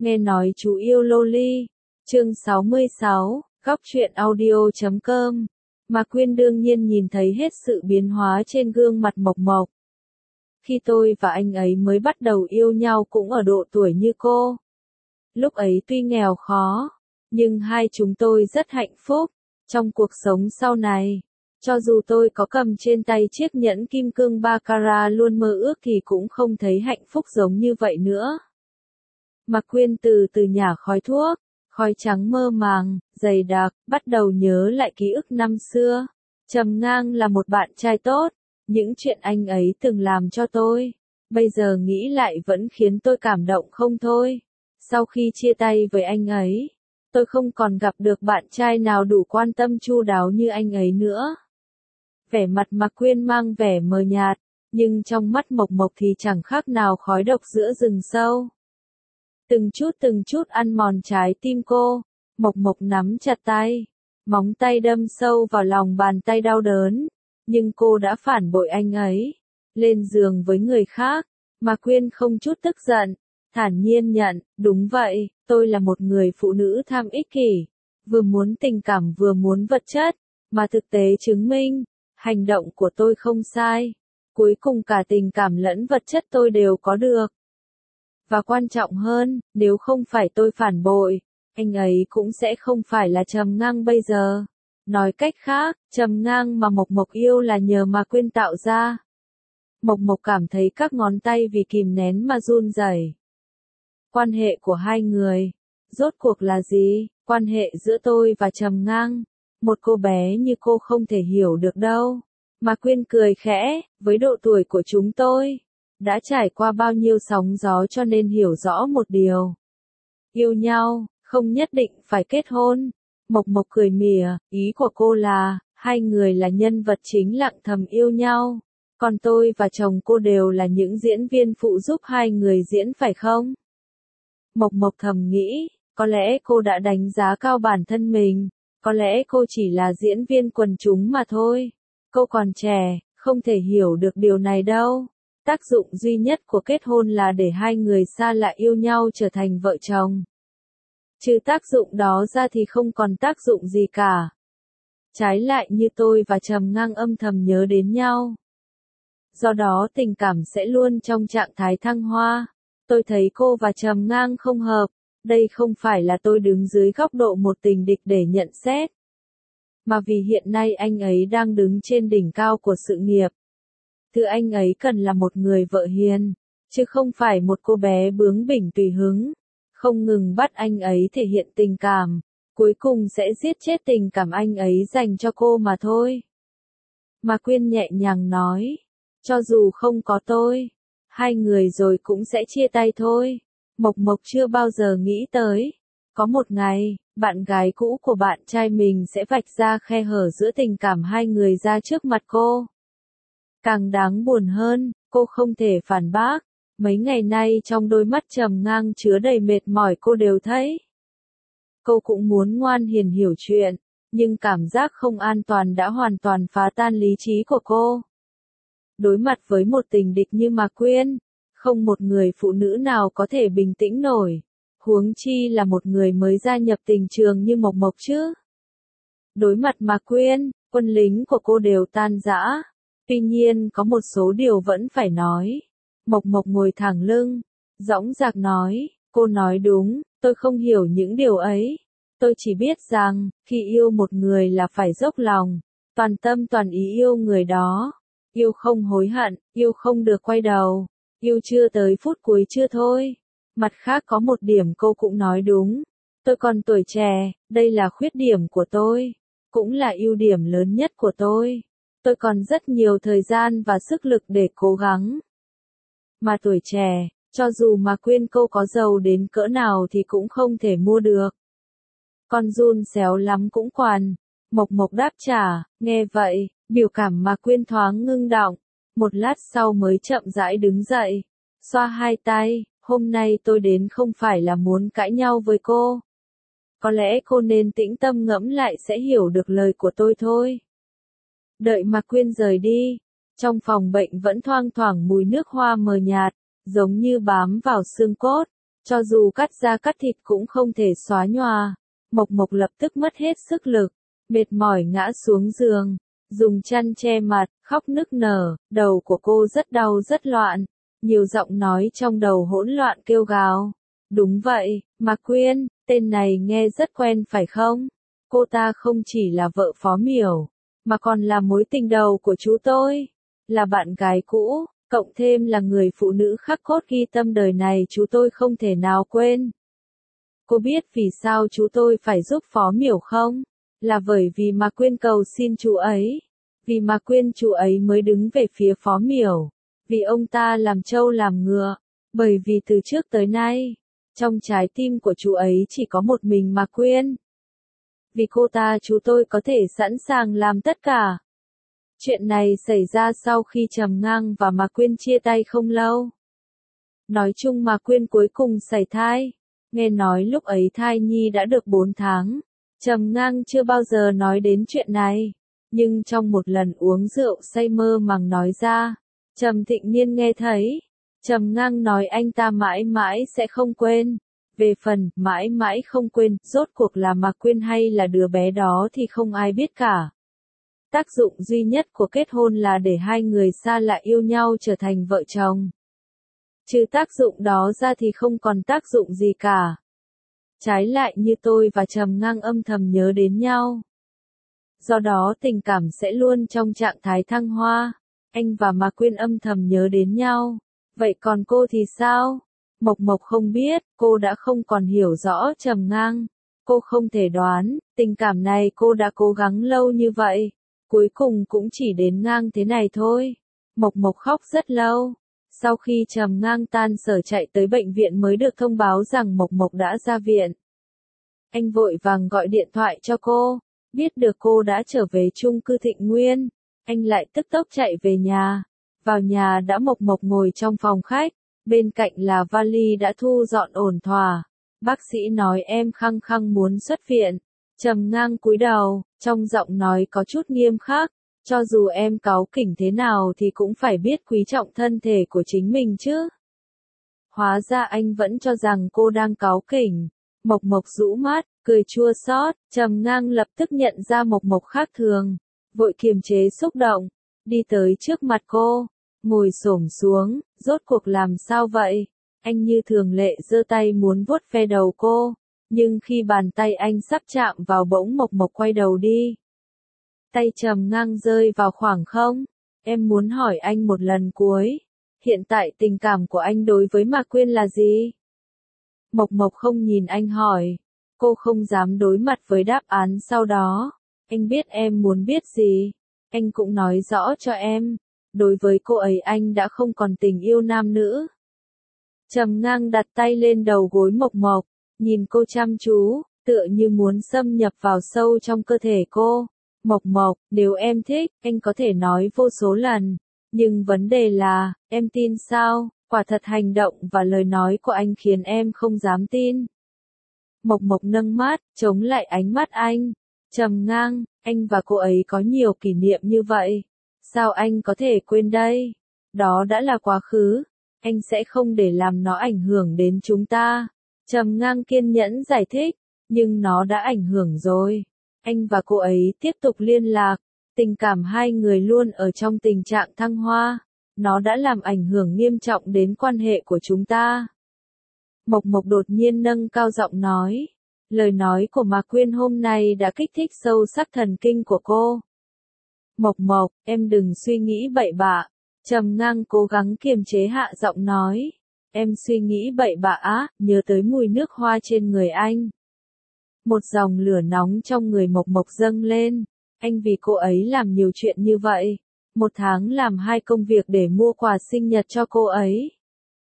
Nghe nói chú yêu loli. Chương 66, góc truyện audio.com. Mạc Quyên đương nhiên nhìn thấy hết sự biến hóa trên gương mặt Mộc Mộc. Khi tôi và anh ấy mới bắt đầu yêu nhau cũng ở độ tuổi như cô. Lúc ấy tuy nghèo khó, nhưng hai chúng tôi rất hạnh phúc. Trong cuộc sống sau này, cho dù tôi có cầm trên tay chiếc nhẫn kim cương baccarat luôn mơ ước thì cũng không thấy hạnh phúc giống như vậy nữa. Mạc Quyên từ từ nhả khói thuốc, khói trắng mơ màng, dày đặc, bắt đầu nhớ lại ký ức năm xưa. Trầm Ngang là một bạn trai tốt, những chuyện anh ấy từng làm cho tôi, bây giờ nghĩ lại vẫn khiến tôi cảm động không thôi. Sau khi chia tay với anh ấy, tôi không còn gặp được bạn trai nào đủ quan tâm chu đáo như anh ấy nữa. Vẻ mặt Mạc Quyên mang vẻ mờ nhạt, nhưng trong mắt Mộc Mộc thì chẳng khác nào khói độc giữa rừng sâu. Từng chút ăn mòn trái tim cô. Mộc Mộc nắm chặt tay, móng tay đâm sâu vào lòng bàn tay đau đớn. Nhưng cô đã phản bội anh ấy, lên giường với người khác. Mạc Quyên không chút tức giận, thản nhiên nhận, đúng vậy, tôi là một người phụ nữ tham ích kỷ, vừa muốn tình cảm vừa muốn vật chất, mà thực tế chứng minh, hành động của tôi không sai. Cuối cùng cả tình cảm lẫn vật chất tôi đều có được. Và quan trọng hơn, nếu không phải tôi phản bội, anh ấy cũng sẽ không phải là Trầm Ngang bây giờ. Nói cách khác, Trầm Ngang mà Mộc Mộc yêu là nhờ Mạc Quyên tạo ra. Mộc Mộc cảm thấy các ngón tay vì kìm nén mà run rẩy. Quan hệ của hai người, rốt cuộc là gì? Quan hệ giữa tôi và Trầm Ngang, một cô bé như cô không thể hiểu được đâu. Mạc Quyên cười khẽ, với độ tuổi của chúng tôi, đã trải qua bao nhiêu sóng gió cho nên hiểu rõ một điều. Yêu nhau, không nhất định phải kết hôn. Mộc Mộc cười mỉa, ý của cô là, hai người là nhân vật chính lặng thầm yêu nhau. Còn tôi và chồng cô đều là những diễn viên phụ giúp hai người diễn phải không? Mộc Mộc thầm nghĩ, có lẽ cô đã đánh giá cao bản thân mình, có lẽ cô chỉ là diễn viên quần chúng mà thôi. Cô còn trẻ, không thể hiểu được điều này đâu. Tác dụng duy nhất của kết hôn là để hai người xa lạ yêu nhau trở thành vợ chồng. Trừ tác dụng đó ra thì không còn tác dụng gì cả. Trái lại như tôi và Trầm Ngang âm thầm nhớ đến nhau. Do đó tình cảm sẽ luôn trong trạng thái thăng hoa. Tôi thấy cô và Trầm Ngang không hợp. Đây không phải là tôi đứng dưới góc độ một tình địch để nhận xét, mà vì hiện nay anh ấy đang đứng trên đỉnh cao của sự nghiệp. Thứ anh ấy cần là một người vợ hiền, chứ không phải một cô bé bướng bỉnh tùy hứng, không ngừng bắt anh ấy thể hiện tình cảm, cuối cùng sẽ giết chết tình cảm anh ấy dành cho cô mà thôi. Mạc Quyên nhẹ nhàng nói, cho dù không có tôi, hai người rồi cũng sẽ chia tay thôi. Mộc Mộc chưa bao giờ nghĩ tới, có một ngày, bạn gái cũ của bạn trai mình sẽ vạch ra khe hở giữa tình cảm hai người ra trước mặt cô. Càng đáng buồn hơn, cô không thể phản bác, mấy ngày nay trong đôi mắt Trầm Ngang chứa đầy mệt mỏi cô đều thấy. Cô cũng muốn ngoan hiền hiểu chuyện, nhưng cảm giác không an toàn đã hoàn toàn phá tan lý trí của cô. Đối mặt với một tình địch như Mạc Quyên, không một người phụ nữ nào có thể bình tĩnh nổi, huống chi là một người mới gia nhập tình trường như Mộc Mộc chứ. Đối mặt Mạc Quyên, quân lính của cô đều tan rã. Tuy nhiên có một số điều vẫn phải nói. Mộc Mộc ngồi thẳng lưng, dõng dạc nói, cô nói đúng, tôi không hiểu những điều ấy. Tôi chỉ biết rằng, khi yêu một người là phải dốc lòng, toàn tâm toàn ý yêu người đó. Yêu không hối hận, yêu không được quay đầu, yêu chưa tới phút cuối chưa thôi. Mặt khác có một điểm cô cũng nói đúng. Tôi còn tuổi trẻ, đây là khuyết điểm của tôi, cũng là ưu điểm lớn nhất của tôi. Tôi còn rất nhiều thời gian và sức lực để cố gắng. Mà tuổi trẻ, cho dù Mạc Quyên cô có giàu đến cỡ nào thì cũng không thể mua được. Con giun xéo lắm cũng quằn. Mộc Mộc đáp trả, nghe vậy, biểu cảm Mạc Quyên thoáng ngưng đọng, một lát sau mới chậm rãi đứng dậy, xoa hai tay, hôm nay tôi đến không phải là muốn cãi nhau với cô. Có lẽ cô nên tĩnh tâm ngẫm lại sẽ hiểu được lời của tôi thôi. Đợi Mạc Quyên rời đi, trong phòng bệnh vẫn thoang thoảng mùi nước hoa mờ nhạt, giống như bám vào xương cốt. Cho dù cắt da cắt thịt cũng không thể xóa nhòa. Mộc Mộc lập tức mất hết sức lực, mệt mỏi ngã xuống giường, dùng chăn che mặt, khóc nức nở, đầu của cô rất đau rất loạn, nhiều giọng nói trong đầu hỗn loạn kêu gào. Đúng vậy, Mạc Quyên, tên này nghe rất quen phải không? Cô ta không chỉ là vợ Phó Miểu, mà còn là mối tình đầu của chú tôi, là bạn gái cũ, cộng thêm là người phụ nữ khắc cốt ghi tâm đời này chú tôi không thể nào quên. Cô biết vì sao chú tôi phải giúp Phó Miểu không? Là bởi vì Mạc Quyên cầu xin chú ấy. Vì Mạc Quyên chú ấy mới đứng về phía Phó Miểu. Vì ông ta làm trâu làm ngựa. Bởi vì từ trước tới nay, trong trái tim của chú ấy chỉ có một mình Mạc Quyên. Vì cô ta chú tôi có thể sẵn sàng làm tất cả. Chuyện này xảy ra sau khi Trầm Ngang và Mạc Quyên chia tay không lâu. Nói chung Mạc Quyên cuối cùng sảy thai. Nghe nói lúc ấy thai nhi đã được 4 tháng. Trầm Ngang chưa bao giờ nói đến chuyện này. Nhưng trong một lần uống rượu say mơ màng nói ra. Trầm Thịnh Niên nghe thấy. Trầm Ngang nói anh ta mãi mãi sẽ không quên. Về phần mãi mãi không quên, rốt cuộc là Mạc Quyên hay là đứa bé đó thì không ai biết cả. Tác dụng duy nhất của kết hôn là để hai người xa lạ yêu nhau trở thành vợ chồng. Trừ tác dụng đó ra thì không còn tác dụng gì cả. Trái lại như tôi và Trầm Ngang âm thầm nhớ đến nhau. Do đó tình cảm sẽ luôn trong trạng thái thăng hoa. Anh và Mạc Quyên âm thầm nhớ đến nhau. Vậy còn cô thì sao? Mộc Mộc không biết, cô đã không còn hiểu rõ Trầm Ngang. Cô không thể đoán, tình cảm này cô đã cố gắng lâu như vậy. Cuối cùng cũng chỉ đến ngang thế này thôi. Mộc Mộc khóc rất lâu. Sau khi Trầm Ngang tan sở chạy tới bệnh viện mới được thông báo rằng Mộc Mộc đã ra viện. Anh vội vàng gọi điện thoại cho cô. Biết được cô đã trở về chung cư Thịnh Nguyên. Anh lại tức tốc chạy về nhà. Vào nhà đã Mộc Mộc ngồi trong phòng khách. Bên cạnh là vali đã thu dọn ổn thỏa. Bác sĩ nói em khăng khăng muốn xuất viện. Trầm Ngang cúi đầu, trong giọng nói có chút nghiêm khắc. Cho dù em cáu kỉnh thế nào thì cũng phải biết quý trọng thân thể của chính mình chứ. Hóa ra anh vẫn cho rằng cô đang cáu kỉnh. Mộc Mộc rũ mắt, cười chua xót. Trầm Ngang lập tức nhận ra Mộc Mộc khác thường. Vội kiềm chế xúc động. Đi tới trước mặt cô. Ngồi xổm xuống, rốt cuộc làm sao vậy? Anh như thường lệ giơ tay muốn vuốt ve đầu cô. Nhưng khi bàn tay anh sắp chạm vào bỗng Mộc Mộc quay đầu đi. Tay Trầm Ngang rơi vào khoảng không. Em muốn hỏi anh một lần cuối. Hiện tại tình cảm của anh đối với Mạc Quyên là gì? Mộc Mộc không nhìn anh hỏi. Cô không dám đối mặt với đáp án sau đó. Anh biết em muốn biết gì. Anh cũng nói rõ cho em. Đối với cô ấy anh đã không còn tình yêu nam nữ. Trầm Ngang đặt tay lên đầu gối Mộc Mộc. Nhìn cô chăm chú, tựa như muốn xâm nhập vào sâu trong cơ thể cô. Mộc Mộc, nếu em thích, anh có thể nói vô số lần. Nhưng vấn đề là, em tin sao? Quả thật hành động và lời nói của anh khiến em không dám tin. Mộc Mộc nâng mắt, chống lại ánh mắt anh. Trầm Ngang, anh và cô ấy có nhiều kỷ niệm như vậy. Sao anh có thể quên đây? Đó đã là quá khứ. Anh sẽ không để làm nó ảnh hưởng đến chúng ta. Trầm Ngang kiên nhẫn giải thích. Nhưng nó đã ảnh hưởng rồi. Anh và cô ấy tiếp tục liên lạc. Tình cảm hai người luôn ở trong tình trạng thăng hoa. Nó đã làm ảnh hưởng nghiêm trọng đến quan hệ của chúng ta. Mộc Mộc đột nhiên nâng cao giọng nói. Lời nói của Mạc Quyên hôm nay đã kích thích sâu sắc thần kinh của cô. Mộc Mộc, em đừng suy nghĩ bậy bạ. Trầm Ngang cố gắng kiềm chế hạ giọng nói. Em suy nghĩ bậy bạ á, nhớ tới mùi nước hoa trên người anh. Một dòng lửa nóng trong người Mộc Mộc dâng lên. Anh vì cô ấy làm nhiều chuyện như vậy. Một tháng làm 2 công việc để mua quà sinh nhật cho cô ấy.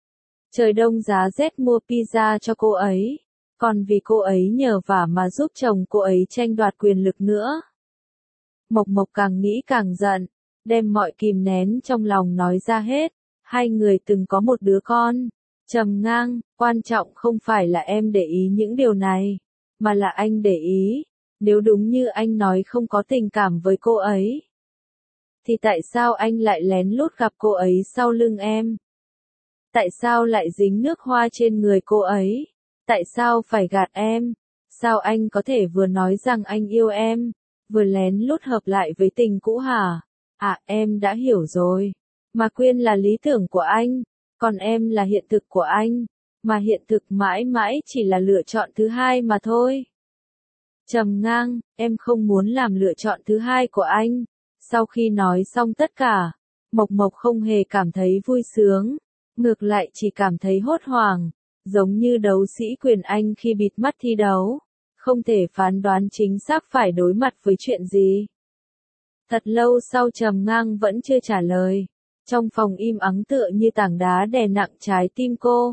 Trời đông giá rét mua pizza cho cô ấy. Còn vì cô ấy nhờ vả mà giúp chồng cô ấy tranh đoạt quyền lực nữa. Mộc Mộc càng nghĩ càng giận. Đem mọi kìm nén trong lòng nói ra hết. Hai người từng có một đứa con. Trầm Ngang, quan trọng không phải là em để ý những điều này. Mà là anh để ý. Nếu đúng như anh nói không có tình cảm với cô ấy. Thì tại sao anh lại lén lút gặp cô ấy sau lưng em? Tại sao lại dính nước hoa trên người cô ấy? Tại sao phải gạt em? Sao anh có thể vừa nói rằng anh yêu em, vừa lén lút hợp lại với tình cũ hả? À, em đã hiểu rồi. Mà Quyên là lý tưởng của anh, còn em là hiện thực của anh, mà hiện thực mãi mãi chỉ là lựa chọn thứ hai mà thôi. Trầm Ngang, em không muốn làm lựa chọn thứ hai của anh. Sau khi nói xong tất cả, Mộc Mộc không hề cảm thấy vui sướng, ngược lại chỉ cảm thấy hốt hoảng, giống như đấu sĩ quyền Anh khi bịt mắt thi đấu, không thể phán đoán chính xác phải đối mặt với chuyện gì. Thật lâu sau Trầm Ngang vẫn chưa trả lời, trong phòng im ắng tựa như tảng đá đè nặng trái tim cô.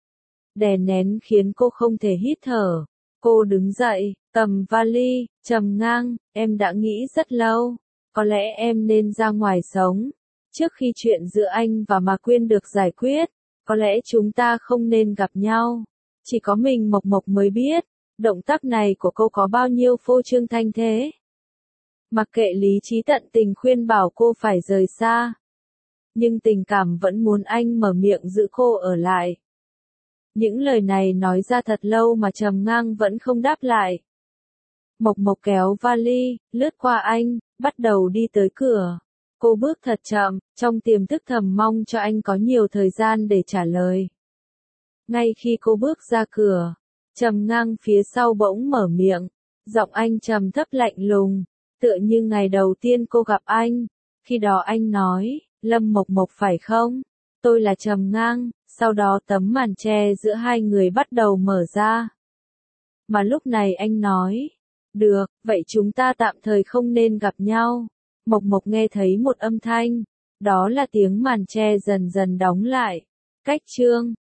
Đè nén khiến cô không thể hít thở. Cô đứng dậy, cầm vali, Trầm Ngang, em đã nghĩ rất lâu, có lẽ em nên ra ngoài sống. Trước khi chuyện giữa anh và Mạc Quyên được giải quyết, có lẽ chúng ta không nên gặp nhau. Chỉ có mình Mộc Mộc mới biết, động tác này của cô có bao nhiêu phô trương thanh thế. Mặc kệ lý trí tận tình khuyên bảo cô phải rời xa, nhưng tình cảm vẫn muốn anh mở miệng giữ cô ở lại. Những lời này nói ra thật lâu mà Trầm Ngang vẫn không đáp lại. Mộc Mộc kéo vali, lướt qua anh, bắt đầu đi tới cửa. Cô bước thật chậm, trong tiềm thức thầm mong cho anh có nhiều thời gian để trả lời. Ngay khi cô bước ra cửa, Trầm Ngang phía sau bỗng mở miệng, giọng anh trầm thấp lạnh lùng, tựa như ngày đầu tiên cô gặp anh. Khi đó anh nói, Lâm Mộc Mộc phải không? Tôi là Trầm Ngang. Sau đó tấm màn che giữa hai người bắt đầu mở ra. Mà lúc này anh nói, được, vậy chúng ta tạm thời không nên gặp nhau. Mộc Mộc nghe thấy một âm thanh, đó là tiếng màn che dần dần đóng lại. Cách chương